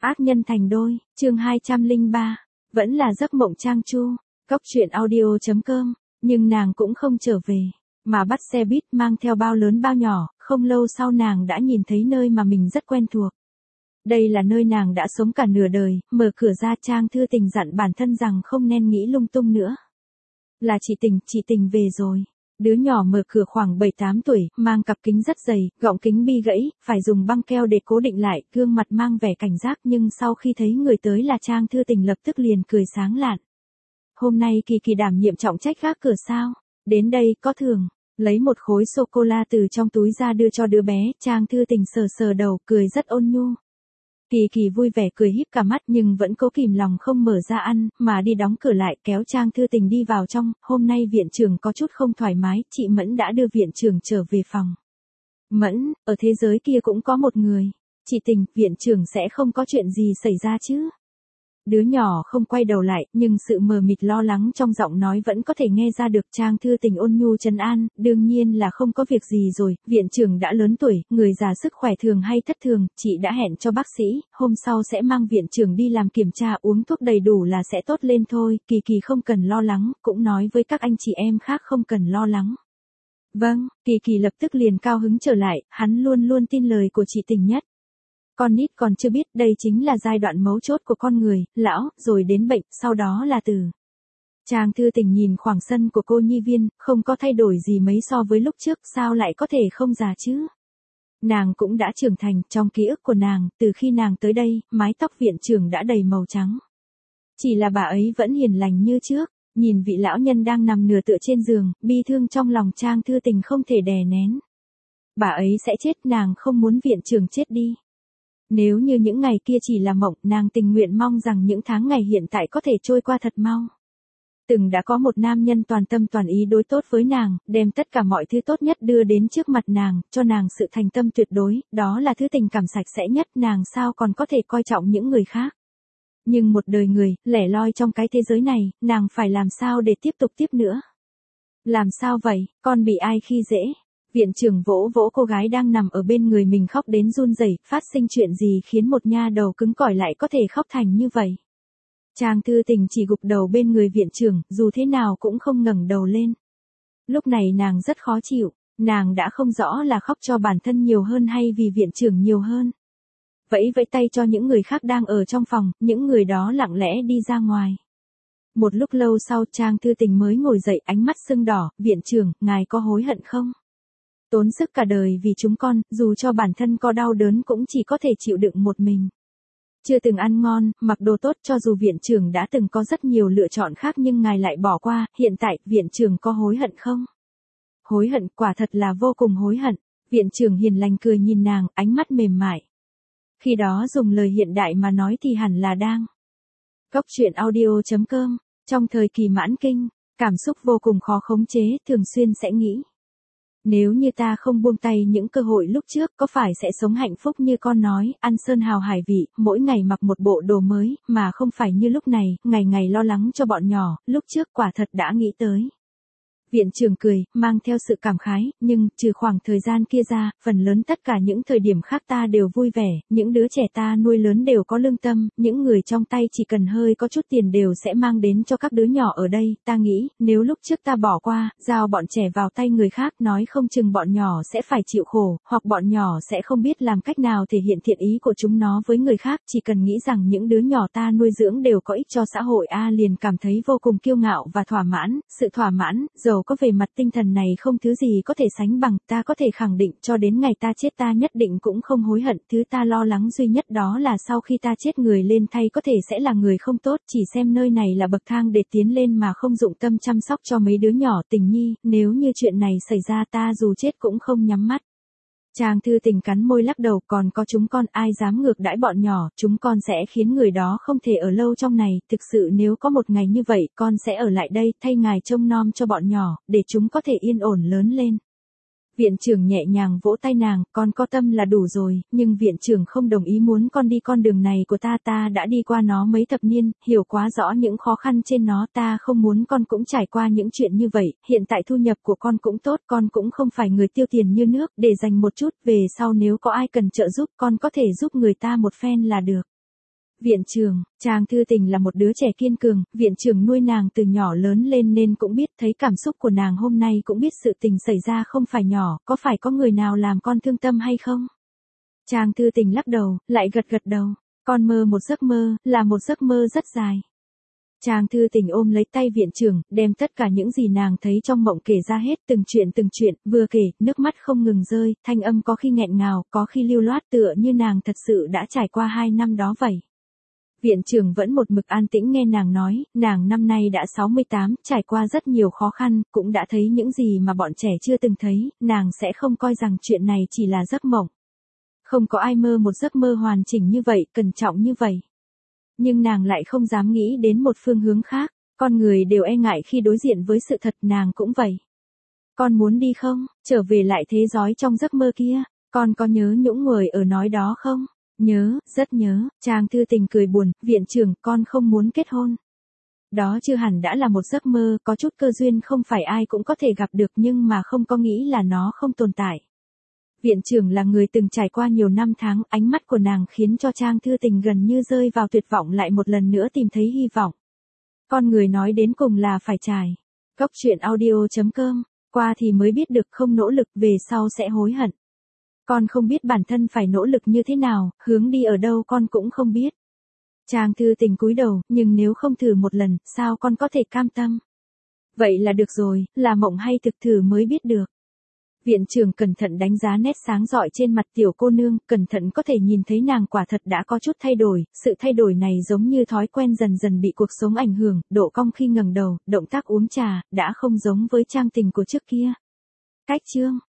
Ác nhân thành đôi, chương 203, vẫn là giấc mộng Trang Chu, cóc truyện audio.com, nhưng nàng cũng không trở về, mà bắt xe buýt mang theo bao lớn bao nhỏ, không lâu sau nàng đã nhìn thấy nơi mà mình rất quen thuộc. Đây là nơi nàng đã sống cả nửa đời, mở cửa ra Trang Thư Tình dặn bản thân rằng không nên nghĩ lung tung nữa. Là chị Tình về rồi. Đứa nhỏ mở cửa khoảng 7-8 tuổi, mang cặp kính rất dày, gọng kính bi gãy, phải dùng băng keo để cố định lại, gương mặt mang vẻ cảnh giác nhưng sau khi thấy người tới là Trang Thư Tình lập tức liền cười sáng lạn. Hôm nay Kỳ đảm nhiệm trọng trách gác cửa sao? Đến đây, có thường. Lấy một khối sô-cô-la từ trong túi ra đưa cho đứa bé, Trang Thư Tình sờ đầu, cười rất ôn nhu. Kỳ vui vẻ cười híp cả mắt nhưng vẫn cố kìm lòng không mở ra ăn, mà đi đóng cửa lại kéo Trang Thư Tình đi vào trong. Hôm nay viện trưởng có chút không thoải mái, chị Mẫn đã đưa viện trưởng trở về phòng. Mẫn, ở thế giới kia cũng có một người. Chị Tình, viện trưởng sẽ không có chuyện gì xảy ra chứ? Đứa nhỏ không quay đầu lại, nhưng sự mờ mịt lo lắng trong giọng nói vẫn có thể nghe ra được. Trang Thư Tình ôn nhu trấn an, đương nhiên là không có việc gì rồi, viện trưởng đã lớn tuổi, người già sức khỏe thường hay thất thường, chị đã hẹn cho bác sĩ, hôm sau sẽ mang viện trưởng đi làm kiểm tra, uống thuốc đầy đủ là sẽ tốt lên thôi, Kỳ không cần lo lắng, cũng nói với các anh chị em khác không cần lo lắng. Vâng, Kỳ lập tức liền cao hứng trở lại, hắn luôn tin lời của chị Tình nhất. Con nít còn chưa biết đây chính là giai đoạn mấu chốt của con người, lão, rồi đến bệnh, sau đó là tử. Trang Thư Tình nhìn khoảng sân của cô nhi viên, không có thay đổi gì mấy so với lúc trước, sao lại có thể không già chứ? Nàng cũng đã trưởng thành, trong ký ức của nàng, từ khi nàng tới đây, mái tóc viện trưởng đã đầy màu trắng. Chỉ là bà ấy vẫn hiền lành như trước, nhìn vị lão nhân đang nằm nửa tựa trên giường, bi thương trong lòng Trang Thư Tình không thể đè nén. Bà ấy sẽ chết, nàng không muốn viện trưởng chết đi. Nếu như những ngày kia chỉ là mộng, nàng tình nguyện mong rằng những tháng ngày hiện tại có thể trôi qua thật mau. Từng đã có một nam nhân toàn tâm toàn ý đối tốt với nàng, đem tất cả mọi thứ tốt nhất đưa đến trước mặt nàng, cho nàng sự thành tâm tuyệt đối, đó là thứ tình cảm sạch sẽ nhất, nàng sao còn có thể coi trọng những người khác. Nhưng một đời người, lẻ loi trong cái thế giới này, nàng phải làm sao để tiếp nữa. Làm sao vậy, con bị ai khi dễ? Viện trưởng vỗ cô gái đang nằm ở bên người mình khóc đến run rẩy, phát sinh chuyện gì khiến một nha đầu cứng cỏi lại có thể khóc thành như vậy. Trang Thư Tình chỉ gục đầu bên người viện trưởng, dù thế nào cũng không ngẩng đầu lên. Lúc này nàng rất khó chịu, nàng đã không rõ là khóc cho bản thân nhiều hơn hay vì viện trưởng nhiều hơn. Vẫy tay cho những người khác đang ở trong phòng, những người đó lặng lẽ đi ra ngoài. Một lúc lâu sau Trang Thư Tình mới ngồi dậy, ánh mắt sưng đỏ, viện trưởng, ngài có hối hận không? Tốn sức cả đời vì chúng con, dù cho bản thân có đau đớn cũng chỉ có thể chịu đựng một mình. Chưa từng ăn ngon, mặc đồ tốt, cho dù viện trưởng đã từng có rất nhiều lựa chọn khác nhưng ngài lại bỏ qua, hiện tại, viện trưởng có hối hận không? Hối hận, quả thật là vô cùng hối hận. Viện trưởng hiền lành cười nhìn nàng, ánh mắt mềm mại. Khi đó dùng lời hiện đại mà nói thì hẳn là đang. Cóc truyện audio.com, trong thời kỳ mãn kinh, cảm xúc vô cùng khó khống chế, thường xuyên sẽ nghĩ. Nếu như ta không buông tay những cơ hội lúc trước, có phải sẽ sống hạnh phúc như con nói, ăn sơn hào hải vị, mỗi ngày mặc một bộ đồ mới, mà không phải như lúc này, ngày lo lắng cho bọn nhỏ, lúc trước quả thật đã nghĩ tới. Viện trưởng cười, mang theo sự cảm khái, nhưng, trừ khoảng thời gian kia ra, phần lớn tất cả những thời điểm khác ta đều vui vẻ, những đứa trẻ ta nuôi lớn đều có lương tâm, những người trong tay chỉ cần hơi có chút tiền đều sẽ mang đến cho các đứa nhỏ ở đây, ta nghĩ, nếu lúc trước ta bỏ qua, giao bọn trẻ vào tay người khác, nói không chừng bọn nhỏ sẽ phải chịu khổ, hoặc bọn nhỏ sẽ không biết làm cách nào thể hiện thiện ý của chúng nó với người khác, chỉ cần nghĩ rằng những đứa nhỏ ta nuôi dưỡng đều có ích cho xã hội liền cảm thấy vô cùng kiêu ngạo và thỏa mãn, sự thỏa mãn, dầu có về mặt tinh thần này không thứ gì có thể sánh bằng, ta có thể khẳng định cho đến ngày ta chết ta nhất định cũng không hối hận, thứ ta lo lắng duy nhất đó là sau khi ta chết người lên thay có thể sẽ là người không tốt, chỉ xem nơi này là bậc thang để tiến lên mà không dụng tâm chăm sóc cho mấy đứa nhỏ. Tình nhi, nếu như chuyện này xảy ra ta dù chết cũng không nhắm mắt. Trang Thư Tình cắn môi lắc đầu, còn có chúng con, ai dám ngược đãi bọn nhỏ, chúng con sẽ khiến người đó không thể ở lâu trong này, thực sự nếu có một ngày như vậy, con sẽ ở lại đây, thay ngài trông nom cho bọn nhỏ, để chúng có thể yên ổn lớn lên. Viện trưởng nhẹ nhàng vỗ tay nàng, con có tâm là đủ rồi, nhưng viện trưởng không đồng ý muốn con đi con đường này của ta đã đi qua nó mấy thập niên, hiểu quá rõ những khó khăn trên nó, ta không muốn con cũng trải qua những chuyện như vậy, hiện tại thu nhập của con cũng tốt, con cũng không phải người tiêu tiền như nước, để dành một chút, về sau nếu có ai cần trợ giúp, con có thể giúp người ta một phen là được. Viện trưởng, Trang Thư Tình là một đứa trẻ kiên cường, viện trưởng nuôi nàng từ nhỏ lớn lên nên cũng biết, thấy cảm xúc của nàng hôm nay cũng biết sự tình xảy ra không phải nhỏ, có phải có người nào làm con thương tâm hay không? Trang Thư Tình lắc đầu, lại gật gật đầu, con mơ một giấc mơ, là một giấc mơ rất dài. Trang Thư Tình ôm lấy tay viện trưởng, đem tất cả những gì nàng thấy trong mộng kể ra hết, từng chuyện, vừa kể, nước mắt không ngừng rơi, thanh âm có khi nghẹn ngào, có khi lưu loát tựa như nàng thật sự đã trải qua 2 năm đó vậy. Viện trưởng vẫn một mực an tĩnh nghe nàng nói, nàng năm nay đã 68, trải qua rất nhiều khó khăn, cũng đã thấy những gì mà bọn trẻ chưa từng thấy, nàng sẽ không coi rằng chuyện này chỉ là giấc mộng. Không có ai mơ một giấc mơ hoàn chỉnh như vậy, cẩn trọng như vậy. Nhưng nàng lại không dám nghĩ đến một phương hướng khác, con người đều e ngại khi đối diện với sự thật, nàng cũng vậy. Con muốn đi không, trở về lại thế giới trong giấc mơ kia, con có nhớ những người ở nói đó không? Nhớ, rất nhớ, Trang Thư Tình cười buồn, viện trưởng, con không muốn kết hôn. Đó chưa hẳn đã là một giấc mơ, có chút cơ duyên không phải ai cũng có thể gặp được nhưng mà không có nghĩ là nó không tồn tại. Viện trưởng là người từng trải qua nhiều năm tháng, ánh mắt của nàng khiến cho Trang Thư Tình gần như rơi vào tuyệt vọng, lại một lần nữa tìm thấy hy vọng. Con người nói đến cùng là phải trải. Góc truyện audio.com, qua thì mới biết được, không nỗ lực về sau sẽ hối hận. Con không biết bản thân phải nỗ lực như thế nào, hướng đi ở đâu con cũng không biết. Trang Thư Tình cúi đầu, nhưng nếu không thử một lần, sao con có thể cam tâm? Vậy là được rồi, là mộng hay thực thử mới biết được. Viện trưởng cẩn thận đánh giá nét sáng rọi trên mặt tiểu cô nương, cẩn thận có thể nhìn thấy nàng quả thật đã có chút thay đổi, sự thay đổi này giống như thói quen dần dần bị cuộc sống ảnh hưởng, độ cong khi ngẩng đầu, động tác uống trà, đã không giống với Trang Tình của trước kia. Cách chương